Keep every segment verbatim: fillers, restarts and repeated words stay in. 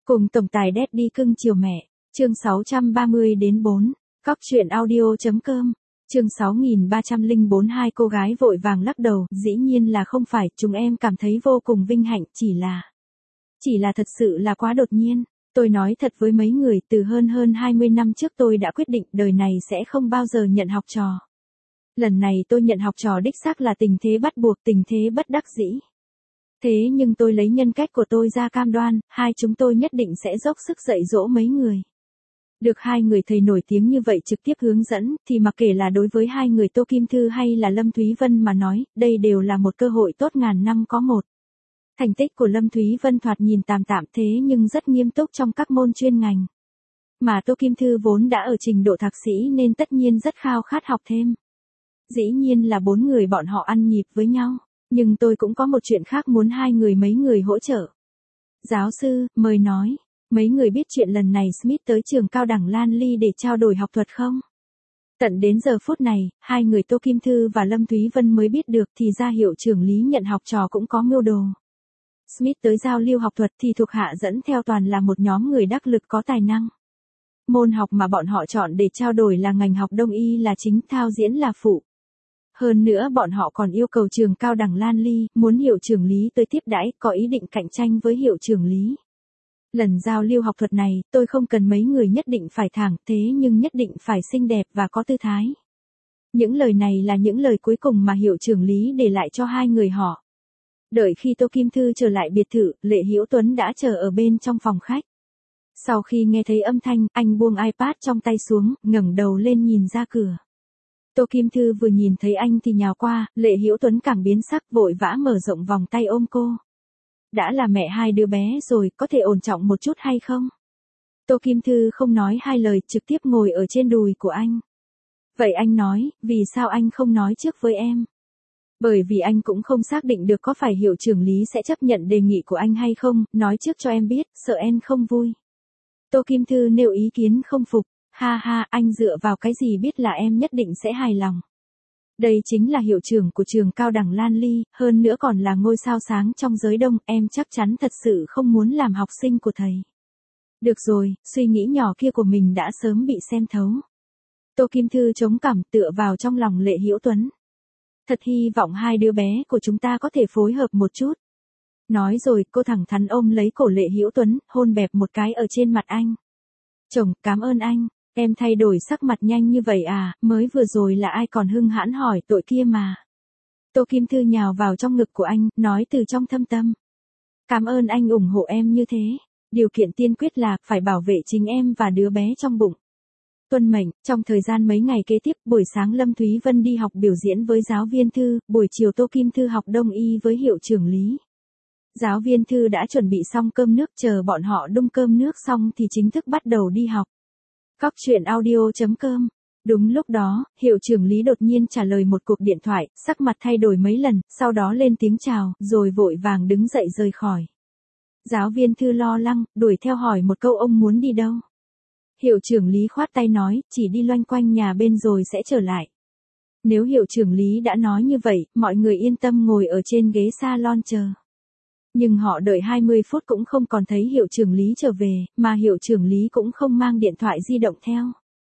Cùng tổng tài Daddy cưng chiều mẹ, chương sáu trăm ba mươi đến bốn, cóc truyện audio.com, chương sáu nghìn ba trăm lẻ bốn hai cô gái vội vàng lắc đầu, dĩ nhiên là không phải, chúng em cảm thấy vô cùng vinh hạnh, chỉ là, chỉ là thật sự là quá đột nhiên. Tôi nói thật với mấy người, từ hơn hơn hai mươi năm trước tôi đã quyết định đời này sẽ không bao giờ nhận học trò. Lần này tôi nhận học trò đích xác là tình thế bắt buộc, tình thế bất đắc dĩ. Thế nhưng tôi lấy nhân cách của tôi ra cam đoan, hai chúng tôi nhất định sẽ dốc sức dạy dỗ mấy người. Được hai người thầy nổi tiếng như vậy trực tiếp hướng dẫn, thì mặc kệ là đối với hai người Tô Kim Thư hay là Lâm Thúy Vân mà nói, đây đều là một cơ hội tốt ngàn năm có một. Thành tích của Lâm Thúy Vân thoạt nhìn tạm tạm thế nhưng rất nghiêm túc trong các môn chuyên ngành. Mà Tô Kim Thư vốn đã ở trình độ thạc sĩ nên tất nhiên rất khao khát học thêm. Dĩ nhiên là bốn người bọn họ ăn nhịp với nhau. Nhưng tôi cũng có một chuyện khác muốn hai người mấy người hỗ trợ. Giáo sư, mời nói, mấy người biết chuyện lần này Smith tới trường cao đẳng Lan Ly để trao đổi học thuật không? Tận đến giờ phút này, hai người Tô Kim Thư và Lâm Thúy Vân mới biết được thì ra hiệu trưởng lý nhận học trò cũng có mưu đồ. Smith tới giao lưu học thuật thì thuộc hạ dẫn theo toàn là một nhóm người đắc lực có tài năng. Môn học mà bọn họ chọn để trao đổi là ngành học đông y là chính, thao diễn là phụ. Hơn nữa bọn họ còn yêu cầu trường cao đẳng Lan Ly, muốn hiệu trưởng lý tới tiếp đãi, có ý định cạnh tranh với hiệu trưởng lý. Lần giao lưu học thuật này, tôi không cần mấy người nhất định phải thẳng, thế nhưng nhất định phải xinh đẹp và có tư thái. Những lời này là những lời cuối cùng mà hiệu trưởng lý để lại cho hai người họ. Đợi khi Tô Kim Thư trở lại biệt thự, Lệ Hữu Tuấn đã chờ ở bên trong phòng khách. Sau khi nghe thấy âm thanh, anh buông iPad trong tay xuống, ngẩng đầu lên nhìn ra cửa. Tô Kim Thư vừa nhìn thấy anh thì nhào qua, Lệ Hữu Tuấn càng biến sắc, vội vã mở rộng vòng tay ôm cô. Đã là mẹ hai đứa bé rồi, có thể ổn trọng một chút hay không? Tô Kim Thư không nói hai lời, trực tiếp ngồi ở trên đùi của anh. Vậy anh nói, vì sao anh không nói trước với em? Bởi vì anh cũng không xác định được có phải hiệu trưởng lý sẽ chấp nhận đề nghị của anh hay không, nói trước cho em biết, sợ em không vui. Tô Kim Thư nêu ý kiến không phục. Ha ha, anh dựa vào cái gì biết là em nhất định sẽ hài lòng. Đây chính là hiệu trưởng của trường cao đẳng Lan Ly, hơn nữa còn là ngôi sao sáng trong giới đông, em chắc chắn thật sự không muốn làm học sinh của thầy. Được rồi, suy nghĩ nhỏ kia của mình đã sớm bị xem thấu. Tô Kim Thư chống cằm tựa vào trong lòng Lệ Hữu Tuấn. Thật hy vọng hai đứa bé của chúng ta có thể phối hợp một chút. Nói rồi, cô thẳng thắn ôm lấy cổ Lệ Hữu Tuấn, hôn bẹp một cái ở trên mặt anh. Chồng, cảm ơn anh. Em thay đổi sắc mặt nhanh như vậy à, mới vừa rồi là ai còn hưng hãn hỏi tội kia mà. Tô Kim Thư nhào vào trong ngực của anh, nói từ trong thâm tâm. Cảm ơn anh ủng hộ em như thế. Điều kiện tiên quyết là, phải bảo vệ chính em và đứa bé trong bụng. Tuân mệnh, trong thời gian mấy ngày kế tiếp, buổi sáng Lâm Thúy Vân đi học biểu diễn với giáo viên Thư, buổi chiều Tô Kim Thư học đông y với hiệu trưởng lý. Giáo viên Thư đã chuẩn bị xong cơm nước, chờ bọn họ đun cơm nước xong thì chính thức bắt đầu đi học. Cóc truyện audio.com. Đúng lúc đó, hiệu trưởng lý đột nhiên trả lời một cuộc điện thoại, sắc mặt thay đổi mấy lần, sau đó lên tiếng chào, rồi vội vàng đứng dậy rời khỏi. Giáo viên Thư lo lắng, đuổi theo hỏi một câu ông muốn đi đâu. Hiệu trưởng lý khoát tay nói, chỉ đi loanh quanh nhà bên rồi sẽ trở lại. Nếu hiệu trưởng lý đã nói như vậy, mọi người yên tâm ngồi ở trên ghế salon chờ. Nhưng họ đợi hai mươi phút cũng không còn thấy hiệu trưởng lý trở về, mà hiệu trưởng lý cũng không mang điện thoại di động theo.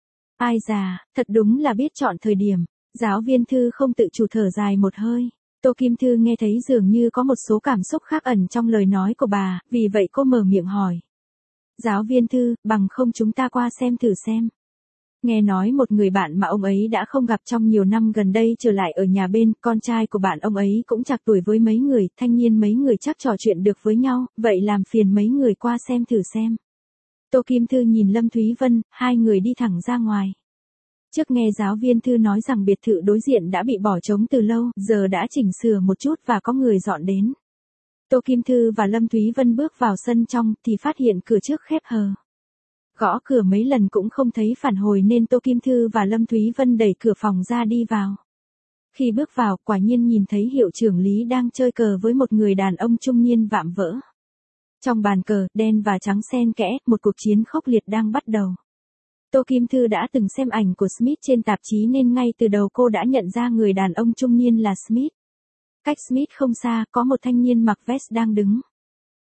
Ai già, thật đúng là biết chọn thời điểm. Giáo viên Thư không tự chủ thở dài một hơi. Tô Kim Thư nghe thấy dường như có một số cảm xúc khác ẩn trong lời nói của bà, vì vậy cô mở miệng hỏi. Giáo viên Thư, bằng không chúng ta qua xem thử xem. Nghe nói một người bạn mà ông ấy đã không gặp trong nhiều năm gần đây trở lại ở nhà bên, con trai của bạn ông ấy cũng chạc tuổi với mấy người, thanh niên mấy người chắc trò chuyện được với nhau, vậy làm phiền mấy người qua xem thử xem. Tô Kim Thư nhìn Lâm Thúy Vân, hai người đi thẳng ra ngoài. Trước nghe giáo viên Thư nói rằng biệt thự đối diện đã bị bỏ trống từ lâu, giờ đã chỉnh sửa một chút và có người dọn đến. Tô Kim Thư và Lâm Thúy Vân bước vào sân trong thì phát hiện cửa trước khép hờ. Gõ cửa mấy lần cũng không thấy phản hồi nên Tô Kim Thư và Lâm Thúy Vân đẩy cửa phòng ra đi vào. Khi bước vào, quả nhiên nhìn thấy hiệu trưởng lý đang chơi cờ với một người đàn ông trung niên vạm vỡ. Trong bàn cờ, đen và trắng xen kẽ, một cuộc chiến khốc liệt đang bắt đầu. Tô Kim Thư đã từng xem ảnh của Smith trên tạp chí nên ngay từ đầu cô đã nhận ra người đàn ông trung niên là Smith. Cách Smith không xa, có một thanh niên mặc vest đang đứng.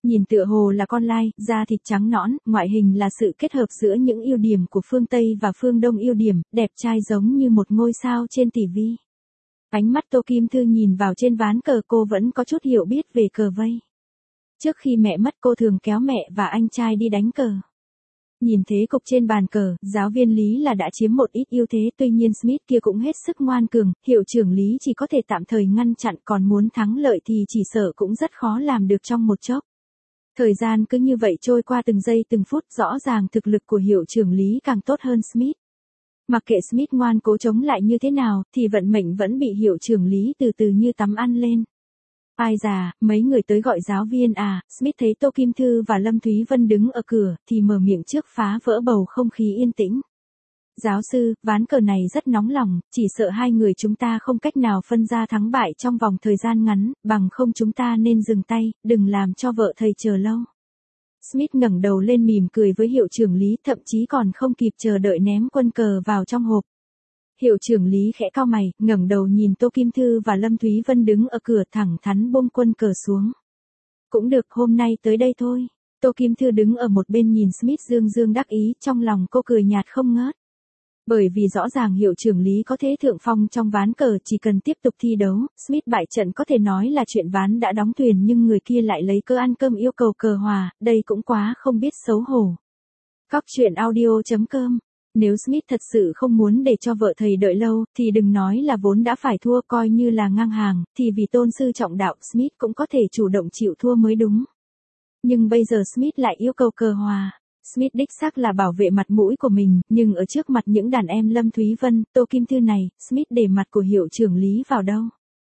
Nhìn tựa hồ là con lai, da thịt trắng nõn, ngoại hình là sự kết hợp giữa những ưu điểm của phương Tây và phương Đông ưu điểm, đẹp trai giống như một ngôi sao trên ti vi. Ánh mắt Tô Kim Thư nhìn vào trên ván cờ, cô vẫn có chút hiểu biết về cờ vây. Trước khi mẹ mất cô thường kéo mẹ và anh trai đi đánh cờ. Nhìn thế cục trên bàn cờ, giáo viên Lý là đã chiếm một ít ưu thế, tuy nhiên Smith kia cũng hết sức ngoan cường, hiệu trưởng Lý chỉ có thể tạm thời ngăn chặn, còn muốn thắng lợi thì chỉ sợ cũng rất khó làm được trong một chốc. Thời gian cứ như vậy trôi qua từng giây từng phút, rõ ràng thực lực của hiệu trưởng Lý càng tốt hơn Smith. Mặc kệ Smith ngoan cố chống lại như thế nào, thì vận mệnh vẫn bị hiệu trưởng Lý từ từ như tắm ăn lên. Ai già, mấy người tới gọi giáo viên à, Smith thấy Tô Kim Thư và Lâm Thúy Vân đứng ở cửa, thì mở miệng trước phá vỡ bầu không khí yên tĩnh. Giáo sư, ván cờ này rất nóng lòng, chỉ sợ hai người chúng ta không cách nào phân ra thắng bại trong vòng thời gian ngắn, bằng không chúng ta nên dừng tay, đừng làm cho vợ thầy chờ lâu. Smith ngẩng đầu lên mỉm cười với hiệu trưởng Lý, thậm chí còn không kịp chờ đợi ném quân cờ vào trong hộp. Hiệu trưởng Lý khẽ cau mày, ngẩng đầu nhìn Tô Kim Thư và Lâm Thúy Vân đứng ở cửa, thẳng thắn buông quân cờ xuống. Cũng được, hôm nay tới đây thôi. Tô Kim Thư đứng ở một bên nhìn Smith dương dương đắc ý, trong lòng cô cười nhạt không ngớt. Bởi vì rõ ràng hiệu trưởng Lý có thế thượng phong trong ván cờ, chỉ cần tiếp tục thi đấu, Smith bại trận có thể nói là chuyện ván đã đóng thuyền, nhưng người kia lại lấy cớ ăn cơm yêu cầu cờ hòa, đây cũng quá không biết xấu hổ. Cóc truyện audio chấm com. Nếu Smith thật sự không muốn để cho vợ thầy đợi lâu, thì đừng nói là vốn đã phải thua, coi như là ngang hàng, thì vì tôn sư trọng đạo, Smith cũng có thể chủ động chịu thua mới đúng. Nhưng bây giờ Smith lại yêu cầu cờ hòa. Smith đích xác là bảo vệ mặt mũi của mình, nhưng ở trước mặt những đàn em Lâm Thúy Vân, Tô Kim Thư này, Smith để mặt của hiệu trưởng Lý vào đâu.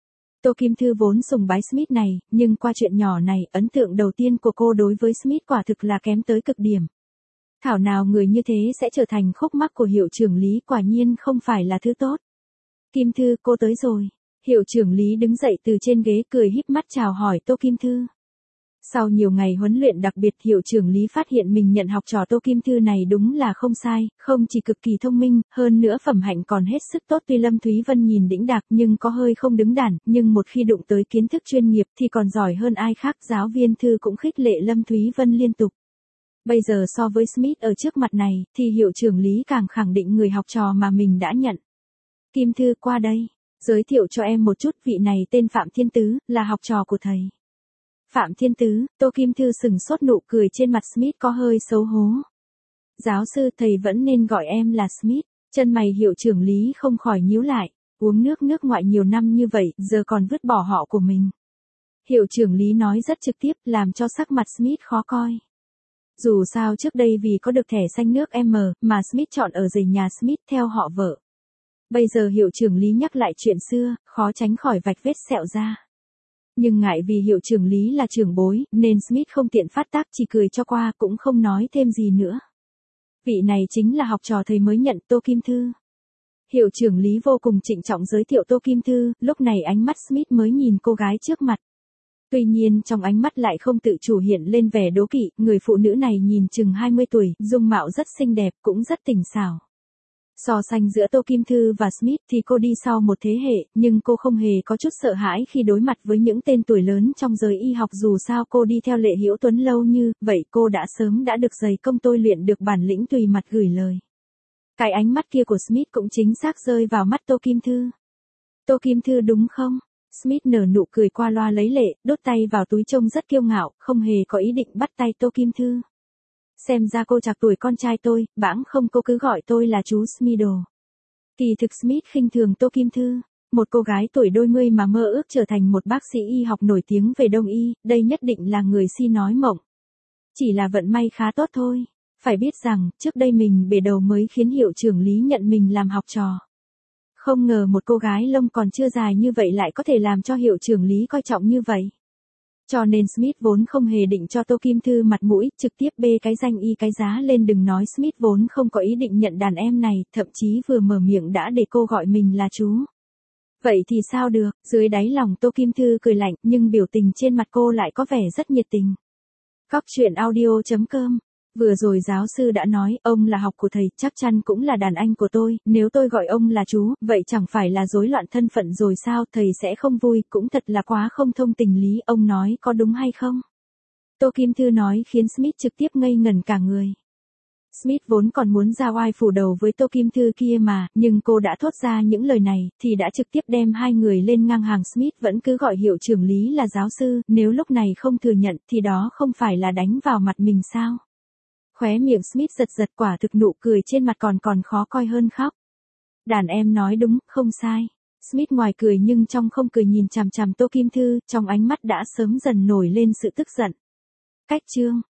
Tô Kim Thư vốn sùng bái Smith này, nhưng qua chuyện nhỏ này, ấn tượng đầu tiên của cô đối với Smith quả thực là kém tới cực điểm. Thảo nào người như thế sẽ trở thành khúc mắc của hiệu trưởng Lý, quả nhiên không phải là thứ tốt. Kim Thư, cô tới rồi. Hiệu trưởng Lý đứng dậy từ trên ghế, cười híp mắt chào hỏi Tô Kim Thư. Sau nhiều ngày huấn luyện đặc biệt, hiệu trưởng Lý phát hiện mình nhận học trò Tô Kim Thư này đúng là không sai, không chỉ cực kỳ thông minh, hơn nữa phẩm hạnh còn hết sức tốt. Tuy Lâm Thúy Vân nhìn đĩnh đạc nhưng có hơi không đứng đắn, nhưng một khi đụng tới kiến thức chuyên nghiệp thì còn giỏi hơn ai khác. Giáo viên Thư cũng khích lệ Lâm Thúy Vân liên tục. Bây giờ so với Smith ở trước mặt này, thì hiệu trưởng Lý càng khẳng định người học trò mà mình đã nhận. Kim Thư, qua đây, giới thiệu cho em một chút, vị này tên Phạm Thiên Tứ, là học trò của thầy. Phạm Thiên Tứ, Tô Kim Thư sừng sốt, nụ cười trên mặt Smith có hơi xấu hố. Giáo sư, thầy vẫn nên gọi em là Smith. Chân mày hiệu trưởng Lý không khỏi nhíu lại, uống nước nước ngoại nhiều năm như vậy, giờ còn vứt bỏ họ của mình. Hiệu trưởng Lý nói rất trực tiếp, làm cho sắc mặt Smith khó coi. Dù sao trước đây vì có được thẻ xanh nước M, mà Smith chọn ở rể nhà Smith theo họ vợ. Bây giờ hiệu trưởng Lý nhắc lại chuyện xưa, khó tránh khỏi vạch vết sẹo ra. Nhưng ngại vì hiệu trưởng Lý là trưởng bối, nên Smith không tiện phát tác, chỉ cười cho qua, cũng không nói thêm gì nữa. Vị này chính là học trò thầy mới nhận, Tô Kim Thư. Hiệu trưởng Lý vô cùng trịnh trọng giới thiệu Tô Kim Thư, lúc này ánh mắt Smith mới nhìn cô gái trước mặt. Tuy nhiên trong ánh mắt lại không tự chủ hiện lên vẻ đố kỵ, người phụ nữ này nhìn chừng hai mươi tuổi, dung mạo rất xinh đẹp, cũng rất tình xảo. So sánh giữa Tô Kim Thư và Smith thì cô đi sau một thế hệ, nhưng cô không hề có chút sợ hãi khi đối mặt với những tên tuổi lớn trong giới y học, dù sao cô đi theo Lệ Hữu Tuấn lâu như vậy, cô đã sớm đã được dày công tôi luyện được bản lĩnh tùy mặt gửi lời. Cái ánh mắt kia của Smith cũng chính xác rơi vào mắt Tô Kim Thư. Tô Kim Thư đúng không? Smith nở nụ cười qua loa lấy lệ, đốt tay vào túi trông rất kiêu ngạo, không hề có ý định bắt tay Tô Kim Thư. Xem ra cô trạc tuổi con trai tôi, bẵng không, cô cứ gọi tôi là chú Smith. Kỳ thực Smith khinh thường Tô Kim Thư. Một cô gái tuổi đôi mươi mà mơ ước trở thành một bác sĩ y học nổi tiếng về đông y, đây nhất định là người si nói mộng. Chỉ là vận may khá tốt thôi. Phải biết rằng, trước đây mình bể đầu mới khiến hiệu trưởng Lý nhận mình làm học trò. Không ngờ một cô gái lông còn chưa dài như vậy lại có thể làm cho hiệu trưởng Lý coi trọng như vậy. Cho nên Smith vốn không hề định cho Tô Kim Thư mặt mũi, trực tiếp bê cái danh y cái giá lên. Đừng nói Smith vốn không có ý định nhận đàn em này, thậm chí vừa mở miệng đã để cô gọi mình là chú. Vậy thì sao được, dưới đáy lòng Tô Kim Thư cười lạnh, nhưng biểu tình trên mặt cô lại có vẻ rất nhiệt tình. Cóc truyện audio chấm com. Vừa rồi giáo sư đã nói, ông là học của thầy, chắc chắn cũng là đàn anh của tôi, nếu tôi gọi ông là chú, vậy chẳng phải là rối loạn thân phận rồi sao, thầy sẽ không vui, cũng thật là quá không thông tình lý, ông nói có đúng hay không? Tô Kim Thư nói khiến Smith trực tiếp ngây ngẩn cả người. Smith vốn còn muốn ra oai phủ đầu với Tô Kim Thư kia mà, nhưng cô đã thốt ra những lời này, thì đã trực tiếp đem hai người lên ngang hàng. Smith vẫn cứ gọi hiệu trưởng Lý là giáo sư, nếu lúc này không thừa nhận thì đó không phải là đánh vào mặt mình sao? Khóe miệng Smith giật giật, quả thực nụ cười trên mặt còn còn khó coi hơn khóc. Đàn em nói đúng, không sai. Smith ngoài cười nhưng trong không cười nhìn chằm chằm Tô Kim Thư, trong ánh mắt đã sớm dần nổi lên sự tức giận. Cách chương